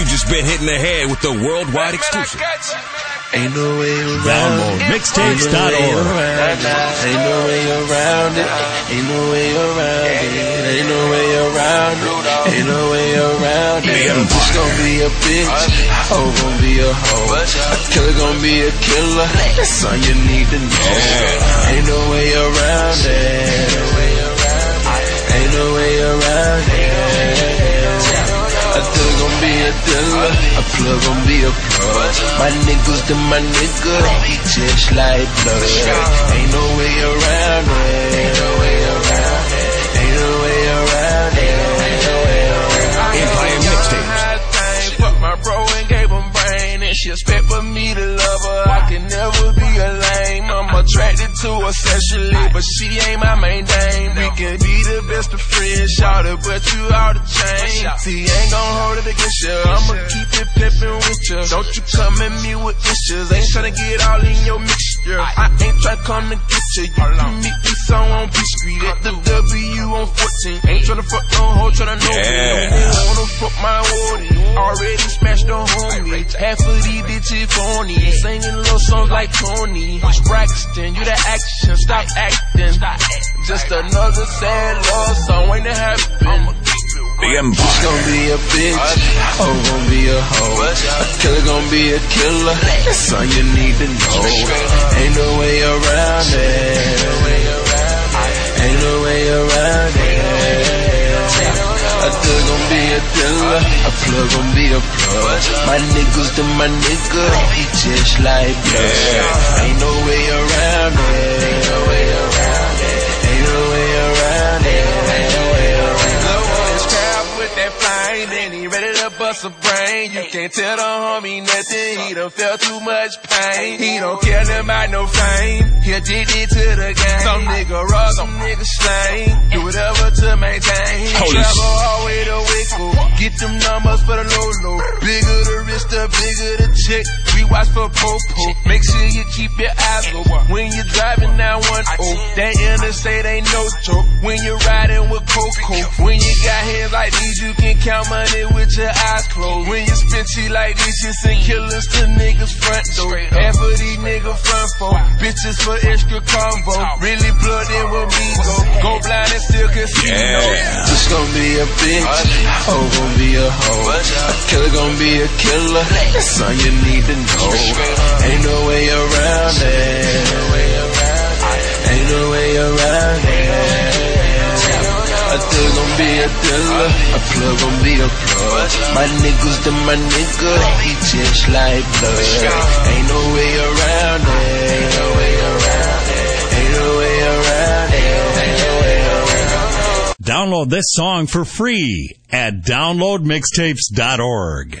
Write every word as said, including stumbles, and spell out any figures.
You just been hitting the head with the worldwide exclusive. Ain't no way around Download mixtapes dot org. Ain't no way around it. Ain't no way around it. Ain't no way around it. Ain't no way around it. I'm just gonna be a bitch. Hoe gonna be a hoe. A killer gonna be a killer. That's all you need to know. Ain't no way around it. Ain't no way around it. A dealer gon' be a dealer, a plug gon' be a plug. My niggas to my nigga, he just like blood. Ain't no way around it. Ain't no way around it. Ain't no way around it. Ain't no way around it. Empire Mixtapes. Fuck my bro and gave him brain, and she expect for me to love her. I can never be a lame. I'm attracted to her sexually, but she ain't my main dame. We can be the best of friends, shout it, but you out of chain. See, ain't gon' hold it against you. I'ma keep it pimpin' with you. Don't you come at me with issues. Ain't tryna get all in your mixture. I ain't tryna come to get you. You can meet me some on B Street at the W on fourteen. Ain't tryna fuck no hoe, tryna know me. Don't wanna fuck my woody. Already smashed the homie. Half of these bitches phony. Singing little songs like Tony. Braxton, you the action, stop acting. Just another sad love song waiting to happen. The Empire. Bitch gon' be a bitch, hoe gon' be a hoe. A killer gon' be a killer, that's all you need to know. Ain't no way around it. Ain't no way around it. A dealer gon' be a dealer, a plug gon' be a plug. My niggas to my nigga, he just like blood. Ain't no way around it. Ain't no way around it. Ain't no way around it. Ain't no way around it. That flame, then he ready to bust a brain. You can't tell the homie nothing, he done felt too much pain. He don't care about no fame, he addicted to the game. Some nigga raw, some nigga slang. Do whatever to maintain. He Holy travel all the way to Waco, get them numbers for the low-low. Bigger the wrist, the bigger the check. We watch for popo, make sure you keep your eyes low. When you're driving down one oh, that interstate ain't no joke. When you're riding with Coco, when you got hands like these, you can count money with your eyes closed. When you spit cheap like this, you send killers to niggas front door. Half of these niggas front for bitches for extra combo. Really blood in with me, go go blind and still casino. Yeah. Bitch gon' be a bitch, hoe gon' be a hoe. A killer gon' be a killer, that's all you need to know. Ain't no way around it. Ain't no way around it. A dealer gon' be a dealer, a plug gon' be a plug. My niggas to my nigga, he just like blood. Ain't no way around it. Ain't no way around it. Ain't no way around it. Ain't no way around it. Download this song for free at download mixtapes dot org.